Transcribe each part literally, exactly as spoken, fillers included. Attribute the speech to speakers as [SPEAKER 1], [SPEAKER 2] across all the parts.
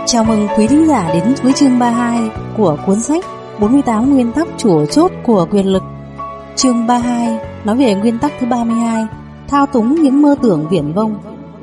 [SPEAKER 1] Chào mừng quý thính giả đến với chương ba mươi hai của cuốn sách bốn mươi tám nguyên tắc chủ chốt của quyền lực. Chương ba mươi hai nói về nguyên tắc thứ ba mươi hai, thao túng những mơ tưởng viển vông.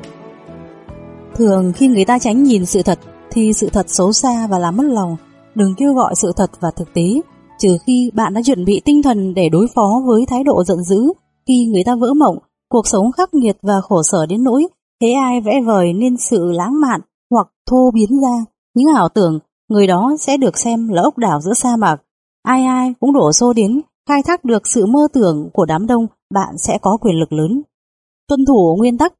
[SPEAKER 1] Thường khi người ta tránh nhìn sự thật thì sự thật xấu xa và làm mất lòng. Đừng kêu gọi sự thật và thực tế, trừ khi bạn đã chuẩn bị tinh thần để đối phó với thái độ giận dữ khi người ta vỡ mộng, cuộc sống khắc nghiệt và khổ sở đến nỗi thế ai vẽ vời nên sự lãng mạn hoặc thô biến ra những ảo tưởng, người đó sẽ được xem là ốc đảo giữa sa mạc. Ai ai cũng đổ xô đến khai thác được sự mơ tưởng của đám đông, bạn sẽ có quyền lực lớn. Tuân thủ nguyên tắc.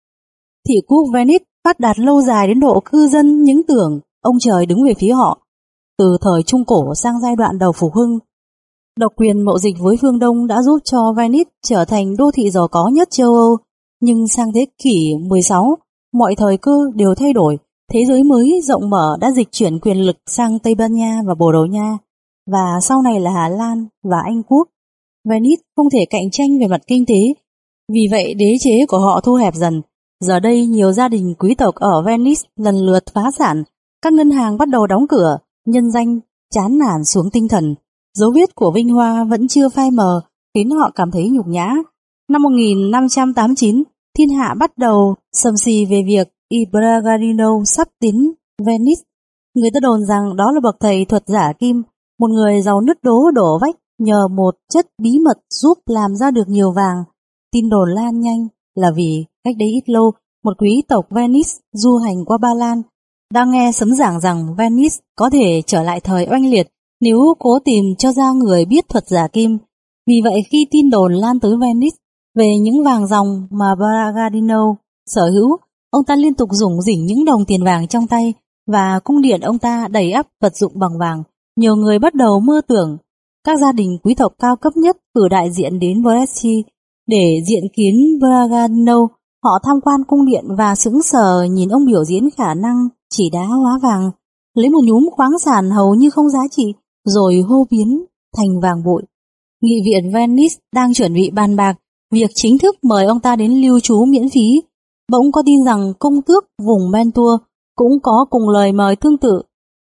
[SPEAKER 1] Thị quốc Venice phát đạt lâu dài đến độ cư dân những tưởng ông trời đứng về phía họ. Từ thời Trung Cổ sang giai đoạn đầu phục hưng, độc quyền mậu dịch với phương Đông đã giúp cho Venice trở thành đô thị giàu có nhất châu Âu. Nhưng sang thế kỷ mười sáu, mọi thời cơ đều thay đổi. Thế giới mới rộng mở đã dịch chuyển quyền lực sang Tây Ban Nha và Bồ Đào Nha, và sau này là Hà Lan và Anh Quốc. Venice không thể cạnh tranh về mặt kinh tế, vì vậy đế chế của họ thu hẹp dần. Giờ đây nhiều gia đình quý tộc ở Venice lần lượt phá sản, các ngân hàng bắt đầu đóng cửa, nhân danh chán nản xuống tinh thần. Dấu vết của vinh hoa vẫn chưa phai mờ, khiến họ cảm thấy nhục nhã. Năm một nghìn năm trăm tám mươi chín, thiên hạ bắt đầu sầm xì về việc I Bragadino sắp đến Venice. Người ta đồn rằng đó là bậc thầy thuật giả kim, một người giàu nứt đố đổ vách nhờ một chất bí mật giúp làm ra được nhiều vàng. Tin đồn lan nhanh là vì cách đây ít lâu, một quý tộc Venice du hành qua Ba Lan đang nghe sấm giảng rằng Venice có thể trở lại thời oanh liệt nếu cố tìm cho ra người biết thuật giả kim. Vì vậy khi tin đồn lan tới Venice về những vàng ròng mà Bragadino sở hữu, ông ta liên tục rủng rỉnh những đồng tiền vàng trong tay, và cung điện ông ta đầy ắp vật dụng bằng vàng. Nhiều người bắt đầu mơ tưởng. Các gia đình quý tộc cao cấp nhất cử đại diện đến Brescia để diện kiến Bragadino. Họ tham quan cung điện và sững sờ nhìn ông biểu diễn khả năng chỉ đá hóa vàng, lấy một nhúm khoáng sản hầu như không giá trị rồi hô biến thành vàng bụi. Nghị viện Venice đang chuẩn bị bàn bạc việc chính thức mời ông ta đến lưu trú miễn phí. Bỗng có tin rằng công tước vùng Mantua cũng có cùng lời mời tương tự.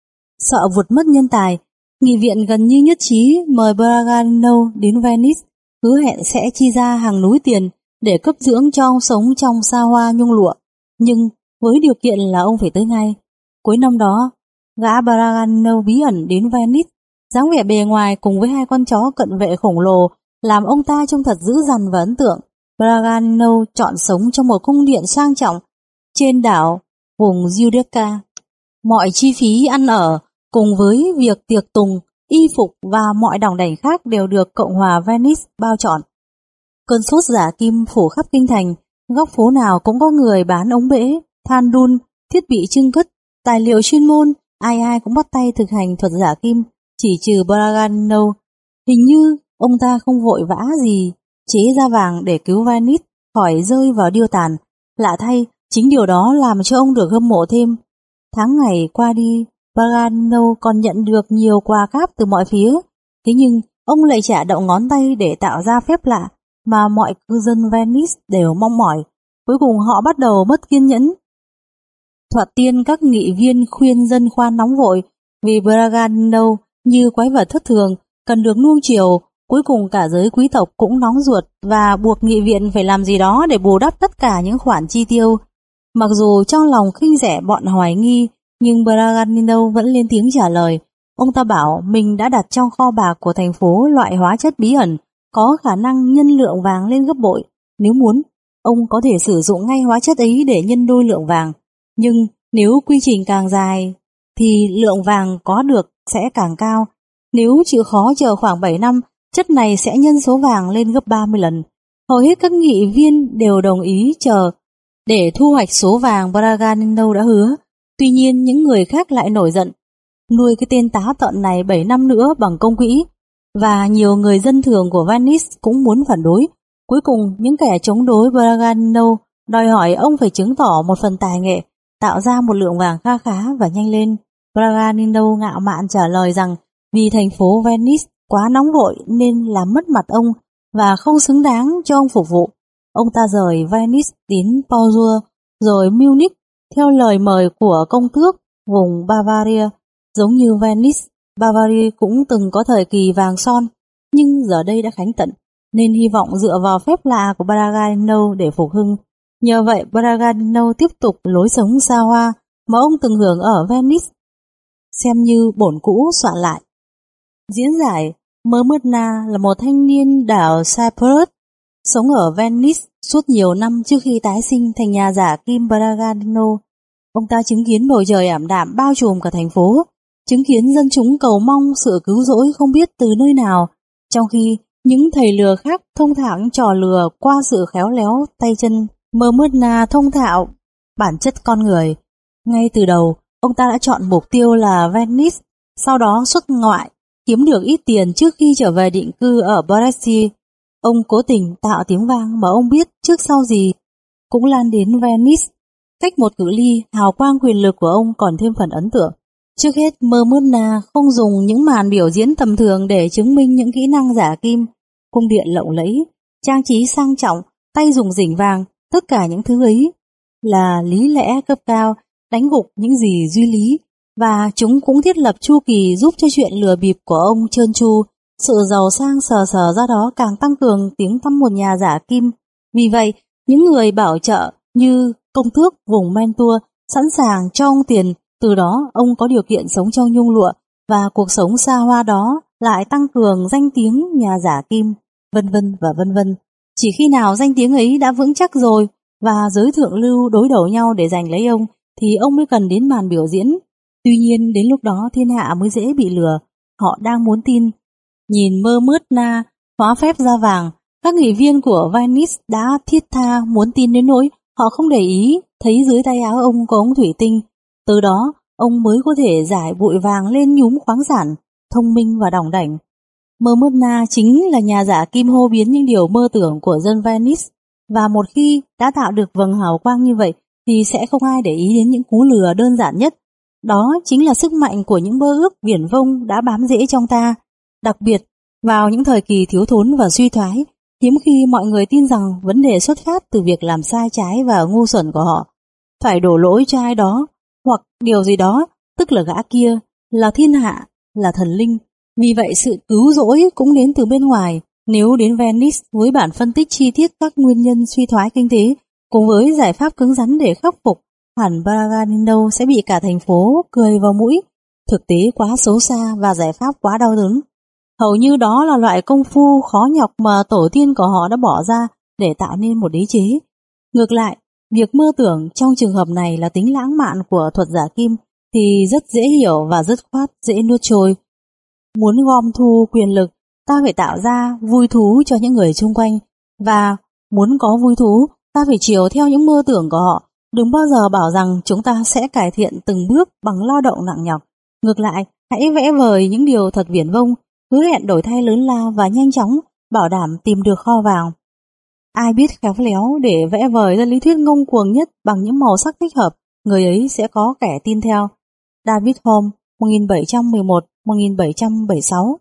[SPEAKER 1] Sợ vụt mất nhân tài, nghị viện gần như nhất trí mời Bragadino đến Venice, hứa hẹn sẽ chi ra hàng núi tiền để cấp dưỡng cho ông sống trong xa hoa nhung lụa, nhưng với điều kiện là ông phải tới ngay. Cuối năm đó, gã Bragadino bí ẩn đến Venice, dáng vẻ bề ngoài cùng với hai con chó cận vệ khổng lồ làm ông ta trông thật dữ dằn và ấn tượng. Bragadino chọn sống trong một cung điện sang trọng trên đảo vùng Giudecca. Mọi chi phí ăn ở cùng với việc tiệc tùng, y phục và mọi đỏng đảnh khác đều được Cộng hòa Venice bao trọn. Cơn sốt giả kim phủ khắp kinh thành, góc phố nào cũng có người bán ống bể, than đun, thiết bị trưng cất, tài liệu chuyên môn, ai ai cũng bắt tay thực hành thuật giả kim, chỉ trừ Bragadino. Hình như ông ta không vội vã gì chế ra vàng để cứu Venice khỏi rơi vào điêu tàn. Lạ thay, chính điều đó làm cho ông được hâm mộ thêm. Tháng ngày qua đi, Bragadino còn nhận được nhiều quà cáp từ mọi phía. Thế nhưng ông lại chả động ngón tay để tạo ra phép lạ mà mọi cư dân Venice đều mong mỏi. Cuối cùng họ bắt đầu mất kiên nhẫn. Thoạt tiên các nghị viên khuyên dân khoan nóng vội, vì Bragadino như quái vật thất thường, cần được nuông chiều. Cuối cùng cả giới quý tộc cũng nóng ruột và buộc nghị viện phải làm gì đó để bù đắp tất cả những khoản chi tiêu. Mặc dù trong lòng khinh rẻ bọn hoài nghi, nhưng Bragadino vẫn lên tiếng trả lời. Ông ta bảo mình đã đặt trong kho bạc của thành phố loại hóa chất bí ẩn có khả năng nhân lượng vàng lên gấp bội. Nếu muốn, ông có thể sử dụng ngay hóa chất ấy để nhân đôi lượng vàng. Nhưng nếu quy trình càng dài thì lượng vàng có được sẽ càng cao. Nếu chịu khó chờ khoảng bảy năm, chất này sẽ nhân số vàng lên gấp ba mươi lần. Hầu hết các nghị viên đều đồng ý chờ để thu hoạch số vàng Bragadino đã hứa. Tuy nhiên những người khác lại nổi giận, nuôi cái tên táo tợn này bảy năm nữa bằng công quỹ, và nhiều người dân thường của Venice cũng muốn phản đối. Cuối cùng những kẻ chống đối Bragadino đòi hỏi ông phải chứng tỏ một phần tài nghệ, tạo ra một lượng vàng kha khá và nhanh lên. Bragadino ngạo mạn trả lời rằng vì thành phố Venice quá nóng vội nên làm mất mặt ông và không xứng đáng cho ông phục vụ. Ông ta rời Venice đến Padua rồi Munich theo lời mời của công tước vùng Bavaria. Giống như Venice, Bavaria cũng từng có thời kỳ vàng son, nhưng giờ đây đã khánh tận, nên hy vọng dựa vào phép lạ của Bragadino để phục hưng. Nhờ vậy, Bragadino tiếp tục lối sống xa hoa mà ông từng hưởng ở Venice, xem như bổn cũ soạn lại. Diễn giải Mermudna là một thanh niên đảo Cyprus, sống ở Venice suốt nhiều năm trước khi tái sinh thành nhà giả kim Bragadino. Ông ta chứng kiến bầu trời ảm đạm bao trùm cả thành phố, chứng kiến dân chúng cầu mong sự cứu rỗi không biết từ nơi nào, trong khi những thầy lừa khác thông thạo những trò lừa qua sự khéo léo tay chân. Mermudna thông thạo bản chất con người. Ngay từ đầu, ông ta đã chọn mục tiêu là Venice, sau đó xuất ngoại, kiếm được ít tiền trước khi trở về định cư ở Brescia. Ông cố tình tạo tiếng vang mà ông biết trước sau gì cũng lan đến Venice. Cách một cự ly, hào quang quyền lực của ông còn thêm phần ấn tượng. Trước hết, Mermudna không dùng những màn biểu diễn tầm thường để chứng minh những kỹ năng giả kim. Cung điện lộng lẫy, trang trí sang trọng, tay dùng rỉnh vàng, tất cả những thứ ấy là lý lẽ cấp cao, đánh gục những gì duy lý, và chúng cũng thiết lập chu kỳ giúp cho chuyện lừa bịp của ông trơn tru. Sự giàu sang sờ sờ ra đó càng tăng cường tiếng tăm một nhà giả kim. Vì vậy, những người bảo trợ như công tước vùng Mantua sẵn sàng cho ông tiền, từ đó ông có điều kiện sống trong nhung lụa, và cuộc sống xa hoa đó lại tăng cường danh tiếng nhà giả kim, vân vân và vân vân. Chỉ khi nào danh tiếng ấy đã vững chắc rồi và giới thượng lưu đối đầu nhau để giành lấy ông, thì ông mới cần đến màn biểu diễn. Tuy nhiên đến lúc đó thiên hạ mới dễ bị lừa, họ đang muốn tin. Nhìn Mermudna hóa phép ra vàng, các nghị viên của Venice đã thiết tha muốn tin đến nỗi họ không để ý thấy dưới tay áo ông có ống thủy tinh. Từ đó ông mới có thể giải bụi vàng lên nhúm khoáng sản, thông minh và đỏng đảnh. Mermudna chính là nhà giả kim hô biến những điều mơ tưởng của dân Venice, và một khi đã tạo được vầng hào quang như vậy thì sẽ không ai để ý đến những cú lừa đơn giản nhất. Đó chính là sức mạnh của những mơ ước viển vông đã bám rễ trong ta. Đặc biệt, vào những thời kỳ thiếu thốn và suy thoái, hiếm khi mọi người tin rằng vấn đề xuất phát từ việc làm sai trái và ngu xuẩn của họ. Phải đổ lỗi cho ai đó, hoặc điều gì đó, tức là gã kia, là thiên hạ, là thần linh. Vì vậy sự cứu rỗi cũng đến từ bên ngoài. Nếu đến Venice với bản phân tích chi tiết các nguyên nhân suy thoái kinh tế, cùng với giải pháp cứng rắn để khắc phục, hẳn Bragadino sẽ bị cả thành phố cười vào mũi. Thực tế quá xấu xa và giải pháp quá đau đớn. Hầu như đó là loại công phu khó nhọc mà tổ tiên của họ đã bỏ ra để tạo nên một đế chế. Ngược lại, việc mơ tưởng trong trường hợp này là tính lãng mạn của thuật giả kim thì rất dễ hiểu và dứt khoát dễ nuốt trôi. Muốn gom thu quyền lực, ta phải tạo ra vui thú cho những người xung quanh, và muốn có vui thú, ta phải chiều theo những mơ tưởng của họ. Đừng bao giờ bảo rằng chúng ta sẽ cải thiện từng bước bằng lao động nặng nhọc. Ngược lại, hãy vẽ vời những điều thật viển vông, hứa hẹn đổi thay lớn lao và nhanh chóng, bảo đảm tìm được kho vàng. Ai biết khéo léo để vẽ vời ra lý thuyết ngông cuồng nhất bằng những màu sắc thích hợp, người ấy sẽ có kẻ tin theo. David Hume, một nghìn bảy trăm mười một đến một nghìn bảy trăm bảy mươi sáu.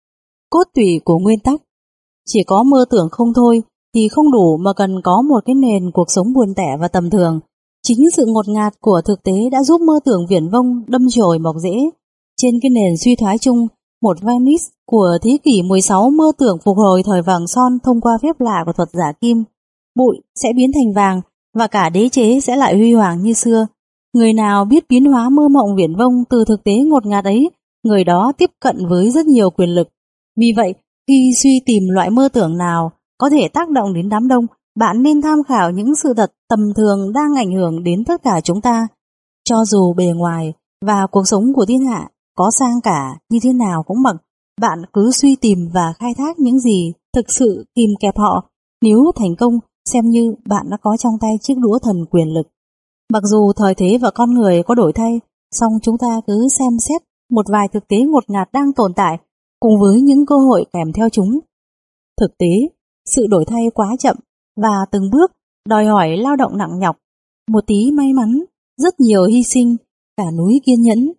[SPEAKER 1] Cốt tủy của nguyên tắc: chỉ có mơ tưởng không thôi thì không đủ, mà cần có một cái nền cuộc sống buồn tẻ và tầm thường. Chính sự ngột ngạt của thực tế đã giúp mơ tưởng viển vông đâm chồi mọc rễ. Trên cái nền suy thoái chung, một Venice của thế kỷ mười sáu mơ tưởng phục hồi thời vàng son thông qua phép lạ của thuật giả kim. Bụi sẽ biến thành vàng và cả đế chế sẽ lại huy hoàng như xưa. Người nào biết biến hóa mơ mộng viển vông từ thực tế ngột ngạt ấy, người đó tiếp cận với rất nhiều quyền lực. Vì vậy, khi suy tìm loại mơ tưởng nào có thể tác động đến đám đông, bạn nên tham khảo những sự thật tầm thường đang ảnh hưởng đến tất cả chúng ta. Cho dù bề ngoài và cuộc sống của thiên hạ có sang cả như thế nào cũng mặc, bạn cứ suy tìm và khai thác những gì thực sự kìm kẹp họ. Nếu thành công, xem như bạn đã có trong tay chiếc đũa thần quyền lực. Mặc dù thời thế và con người có đổi thay, song chúng ta cứ xem xét một vài thực tế ngột ngạt đang tồn tại, cùng với những cơ hội kèm theo chúng. Thực tế, sự đổi thay quá chậm và từng bước đòi hỏi lao động nặng nhọc, một tí may mắn, rất nhiều hy sinh, cả núi kiên nhẫn.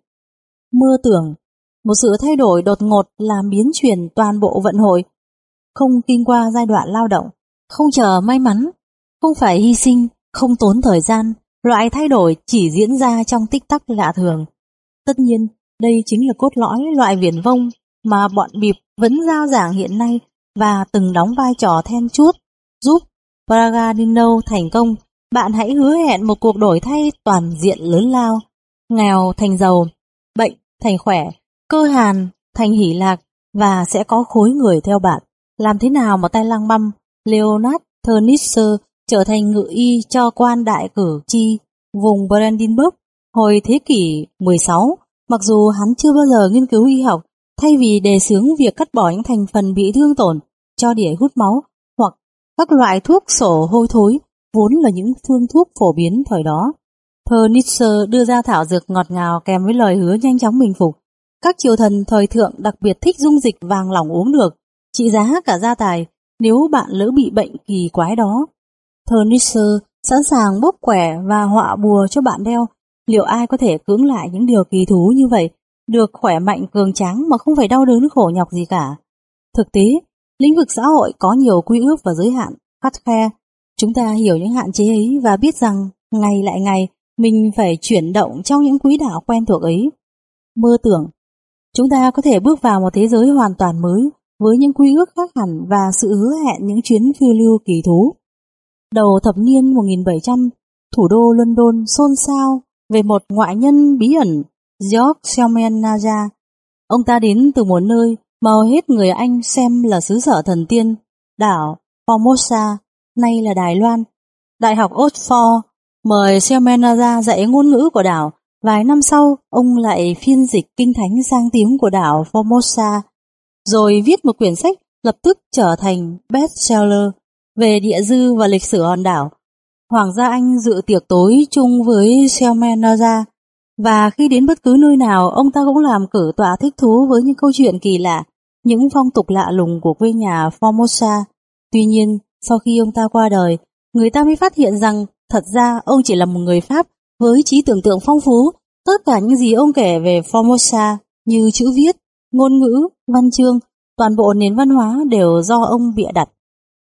[SPEAKER 1] Mơ tưởng, một sự thay đổi đột ngột làm biến chuyển toàn bộ vận hội, không kinh qua giai đoạn lao động, không chờ may mắn, không phải hy sinh, không tốn thời gian. Loại thay đổi chỉ diễn ra trong tích tắc lạ thường, Tất nhiên, đây chính là cốt lõi loại viển vông mà bọn bịp vẫn rao giảng hiện nay và từng đóng vai trò then chốt giúp Bragadino thành công. Bạn hãy hứa hẹn một cuộc đổi thay toàn diện lớn lao, nghèo thành giàu, bệnh thành khỏe, cơ hàn thành hỷ lạc, và sẽ có khối người theo bạn. Làm thế nào mà tay lang băm Leonard Turnitzer trở thành ngự y cho quan đại cử tri vùng Brandenburg hồi thế kỷ mười sáu, mặc dù hắn chưa bao giờ nghiên cứu y học, thay vì đề xướng việc cắt bỏ những thành phần bị thương tổn, cho đỉa hút máu hoặc các loại thuốc sổ hôi thối, vốn là những phương thuốc phổ biến thời đó. Turnitzer đưa ra thảo dược ngọt ngào kèm với lời hứa nhanh chóng bình phục. Các triều thần thời thượng đặc biệt thích dung dịch vàng lỏng uống được, trị giá cả gia tài nếu bạn lỡ bị bệnh kỳ quái đó. Turnitzer sẵn sàng bóp quẻ và họa bùa cho bạn đeo. Liệu ai có thể cưỡng lại những điều kỳ thú như vậy, được khỏe mạnh cường tráng mà không phải đau đớn khổ nhọc gì cả? Thực tế, lĩnh vực xã hội có nhiều quy ước và giới hạn khắt khe. Chúng ta hiểu những hạn chế ấy và biết rằng ngày lại ngày mình phải chuyển động trong những quỹ đạo quen thuộc ấy. Mơ tưởng, chúng ta có thể bước vào một thế giới hoàn toàn mới với những quy ước khác hẳn và sự hứa hẹn những chuyến phiêu lưu kỳ thú. Đầu thập niên một nghìn bảy trăm, thủ đô London xôn xao về một ngoại nhân bí ẩn, George Shelmenazar. Ông ta đến từ một nơi mà hầu hết người Anh xem là xứ sở thần tiên, đảo Formosa, nay là Đài Loan. Đại học Oxford mời Shelmenazar dạy ngôn ngữ của đảo. Vài năm sau, ông lại phiên dịch kinh thánh sang tiếng của đảo Formosa, rồi viết một quyển sách lập tức trở thành bestseller về địa dư và lịch sử hòn đảo. Hoàng gia Anh dự tiệc tối chung với Shelmenazar, và khi đến bất cứ nơi nào, ông ta cũng làm cử tọa thích thú với những câu chuyện kỳ lạ, những phong tục lạ lùng của quê nhà Formosa. Tuy nhiên, sau khi ông ta qua đời, người ta mới phát hiện rằng thật ra ông chỉ là một người Pháp với trí tưởng tượng phong phú. Tất cả những gì ông kể về Formosa như chữ viết, ngôn ngữ, văn chương, toàn bộ nền văn hóa đều do ông bịa đặt.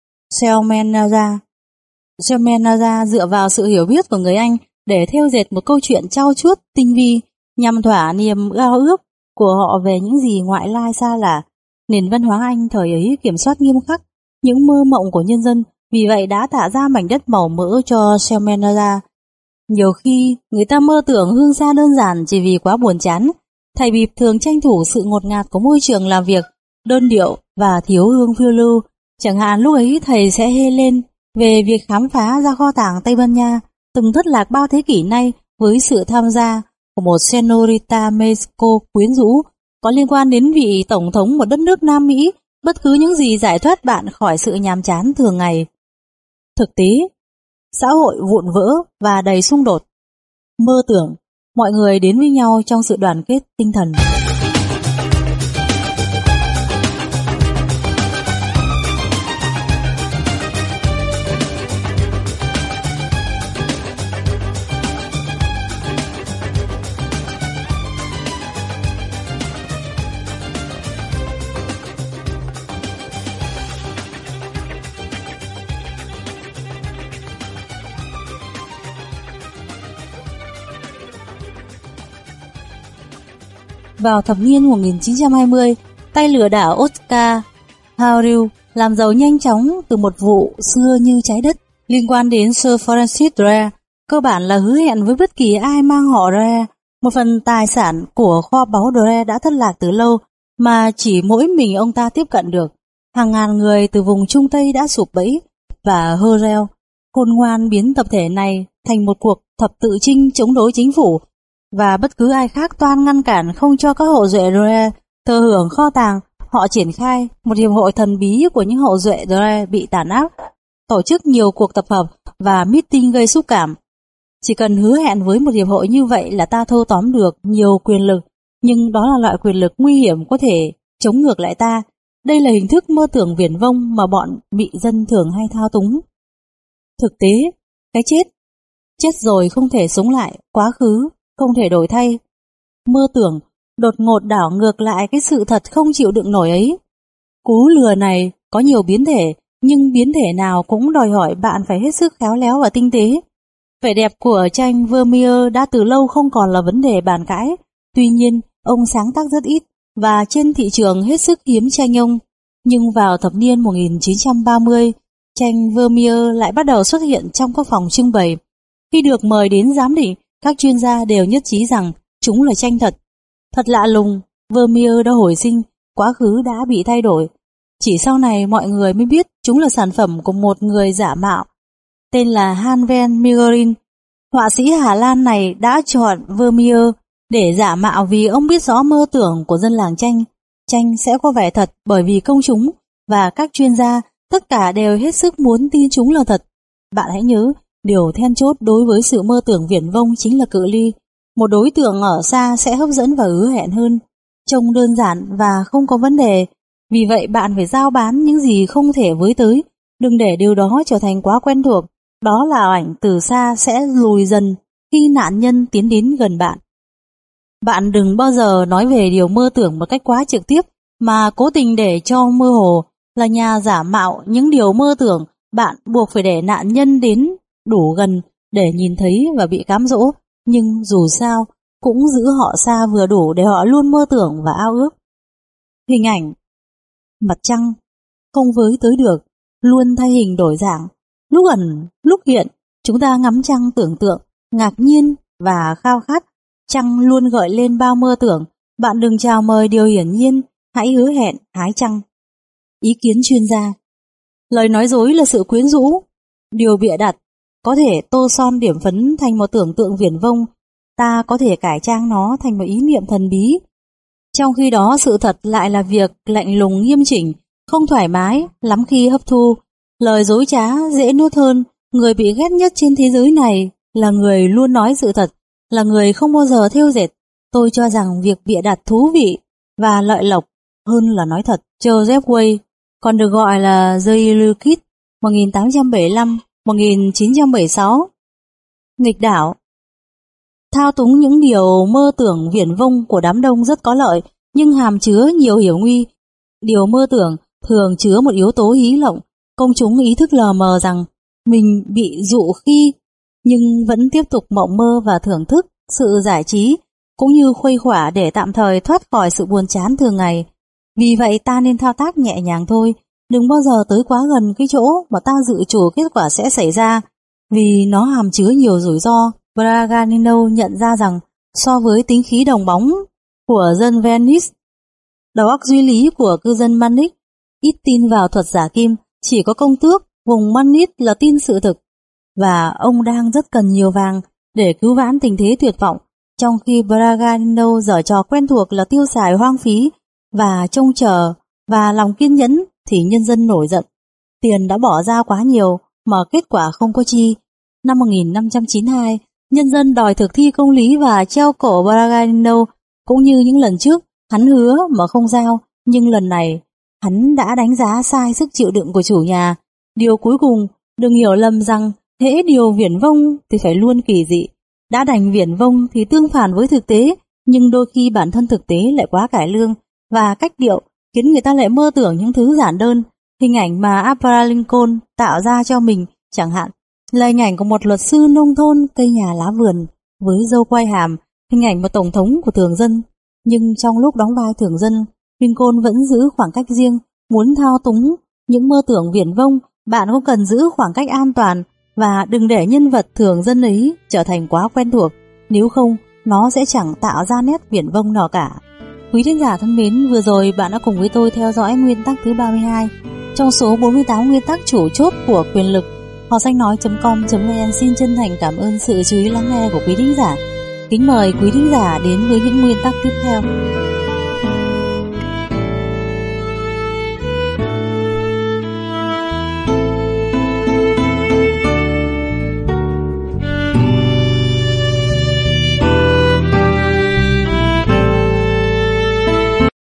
[SPEAKER 1] Shelmenazar Shelmenazar dựa vào sự hiểu biết của người Anh để thêu dệt một câu chuyện trau chuốt tinh vi nhằm thỏa niềm ao ước của họ về những gì ngoại lai xa lạ. Nền văn hóa Anh thời ấy kiểm soát nghiêm khắc những mơ mộng của nhân dân, vì vậy đã tạo ra mảnh đất màu mỡ cho Shelmenazar. Nhiều khi người ta mơ tưởng hương xa đơn giản chỉ vì quá buồn chán. Thầy bịp thường tranh thủ sự ngột ngạt của môi trường làm việc đơn điệu và thiếu hương phiêu lưu. Chẳng hạn lúc ấy thầy sẽ hê lên về việc khám phá ra kho tàng Tây Ban Nha từng thất lạc bao thế kỷ nay với sự tham gia của một señorita Mexico quyến rũ có liên quan đến vị tổng thống một đất nước Nam Mỹ, bất cứ những gì giải thoát bạn khỏi sự nhàm chán thường ngày. Thực tế, xã hội vụn vỡ và đầy xung đột. Mơ tưởng, mọi người đến với nhau trong sự đoàn kết tinh thần. Vào thập niên một nghìn chín trăm hai mươi, tay lừa đảo Oscar Harriu làm giàu nhanh chóng từ một vụ xưa như trái đất liên quan đến Sir Francis Drake, cơ bản là hứa hẹn với bất kỳ ai mang họ Drake. Một phần tài sản của kho báu Drake đã thất lạc từ lâu mà chỉ mỗi mình ông ta tiếp cận được. Hàng ngàn người từ vùng Trung Tây đã sụp bẫy và hơ reo, khôn ngoan biến tập thể này thành một cuộc thập tự chinh chống đối chính phủ, và bất cứ ai khác toan ngăn cản không cho các hậu duệ Drake thừa hưởng kho tàng. Họ triển khai một hiệp hội thần bí của những hậu duệ Drake bị tàn ác, tổ chức nhiều cuộc tập hợp và meeting gây xúc cảm. Chỉ cần hứa hẹn với một hiệp hội như vậy là ta thâu tóm được nhiều quyền lực, nhưng đó là loại quyền lực nguy hiểm có thể chống ngược lại ta. Đây là hình thức mơ tưởng viển vông mà bọn bị dân thường hay thao túng. Thực tế, cái chết, chết rồi không thể sống lại, quá khứ không thể đổi thay. Mơ tưởng đột ngột đảo ngược lại cái sự thật không chịu đựng nổi ấy. Cú lừa này có nhiều biến thể, nhưng biến thể nào cũng đòi hỏi bạn phải hết sức khéo léo và tinh tế. Vẻ đẹp của tranh Vermeer đã từ lâu không còn là vấn đề bàn cãi. Tuy nhiên, ông sáng tác rất ít và trên thị trường hết sức hiếm tranh ông. Nhưng vào thập niên một nghìn chín trăm ba mươi, tranh Vermeer lại bắt đầu xuất hiện trong các phòng trưng bày. Khi được mời đến giám định, các chuyên gia đều nhất trí rằng chúng là tranh thật. Thật lạ lùng, Vermeer đã hồi sinh, quá khứ đã bị thay đổi. Chỉ sau này mọi người mới biết chúng là sản phẩm của một người giả mạo, tên là Han van Meegeren. Họa sĩ Hà Lan này đã chọn Vermeer để giả mạo vì ông biết rõ mơ tưởng của dân làng tranh. Tranh sẽ có vẻ thật bởi vì công chúng và các chuyên gia tất cả đều hết sức muốn tin chúng là thật. Bạn hãy nhớ, điều then chốt đối với sự mơ tưởng viển vông chính là cự ly. Một đối tượng ở xa sẽ hấp dẫn và hứa hẹn hơn, trông đơn giản và không có vấn đề. Vì vậy bạn phải giao bán những gì không thể với tới. Đừng để điều đó trở thành quá quen thuộc. Đó là ảnh từ xa sẽ lùi dần khi nạn nhân tiến đến gần bạn. Bạn đừng bao giờ nói về điều mơ tưởng một cách quá trực tiếp mà cố tình để cho mơ hồ. Là nhà giả mạo những điều mơ tưởng, bạn buộc phải để nạn nhân đến đủ gần để nhìn thấy và bị cám dỗ. Nhưng dù sao cũng giữ họ xa vừa đủ để họ luôn mơ tưởng và ao ước. Hình ảnh mặt trăng không với tới được, luôn thay hình đổi dạng, lúc ẩn lúc hiện. Chúng ta ngắm trăng tưởng tượng, ngạc nhiên và khao khát. Trăng luôn gợi lên bao mơ tưởng. Bạn đừng chào mời điều hiển nhiên, hãy hứa hẹn hái trăng. Ý kiến chuyên gia: lời nói dối là sự quyến rũ, điều bịa đặt có thể tô son điểm phấn thành một tưởng tượng viển vông, ta có thể cải trang nó thành một ý niệm thần bí. Trong khi đó sự thật lại là việc lạnh lùng nghiêm chỉnh, không thoải mái, lắm khi hấp thu. Lời dối trá dễ nuốt hơn. Người bị ghét nhất trên thế giới này là người luôn nói sự thật, là người không bao giờ thêu dệt. Tôi cho rằng việc bịa đặt thú vị và lợi lộc hơn là nói thật. Joseph Way, còn được gọi là The Illukid, một nghìn tám trăm bảy mươi lăm đến một nghìn chín trăm bảy mươi sáu. Nghịch đảo. Thao túng những điều mơ tưởng viển vông của đám đông rất có lợi, nhưng hàm chứa nhiều hiểm nguy. Điều mơ tưởng thường chứa một yếu tố hí lộng. Công chúng ý thức lờ mờ rằng mình bị dụ khi, nhưng vẫn tiếp tục mộng mơ và thưởng thức sự giải trí, cũng như khuây khỏa để tạm thời thoát khỏi sự buồn chán thường ngày. Vì vậy ta nên thao tác nhẹ nhàng thôi, đừng bao giờ tới quá gần cái chỗ mà ta dự chủ kết quả sẽ xảy ra, vì nó hàm chứa nhiều rủi ro. Braganino nhận ra rằng so với tính khí đồng bóng của dân Venice, đầu óc duy lý của cư dân Munich ít tin vào thuật giả kim, chỉ có công tước vùng Munich là tin sự thực, và ông đang rất cần nhiều vàng để cứu vãn tình thế tuyệt vọng, trong khi Braganino giở trò quen thuộc là tiêu xài hoang phí và trông chờ và lòng kiên nhẫn, thì nhân dân nổi giận. Tiền đã bỏ ra quá nhiều mà kết quả không có chi. Năm một nghìn năm trăm chín mươi hai, nhân dân đòi thực thi công lý và treo cổ Braganino. Cũng như những lần trước, hắn hứa mà không giao, nhưng lần này hắn đã đánh giá sai sức chịu đựng của chủ nhà. Điều cuối cùng, đừng hiểu lầm rằng hễ điều viển vông thì phải luôn kỳ dị. Đã đành viển vông thì tương phản với thực tế, nhưng đôi khi bản thân thực tế lại quá cải lương và cách điệu khiến người ta lại mơ tưởng những thứ giản đơn. Hình ảnh mà Abraham Lincoln tạo ra cho mình chẳng hạn là hình ảnh của một luật sư nông thôn cây nhà lá vườn với râu quai hàm, hình ảnh một tổng thống của thường dân. Nhưng trong lúc đóng vai thường dân, Lincoln vẫn giữ khoảng cách riêng. Muốn thao túng những mơ tưởng viển vông, bạn cũng cần giữ khoảng cách an toàn và đừng để nhân vật thường dân ấy trở thành quá quen thuộc, nếu không nó sẽ chẳng tạo ra nét viển vông nào cả. Quý thính giả thân mến, vừa rồi bạn đã cùng với tôi theo dõi nguyên tắc thứ ba mươi hai trong số bốn mươi tám nguyên tắc chủ chốt của quyền lực. Họ xanh nói chấm com chấm vn xin chân thành cảm ơn sự chú ý lắng nghe của quý thính giả. Kính mời quý thính giả đến với những nguyên tắc tiếp theo.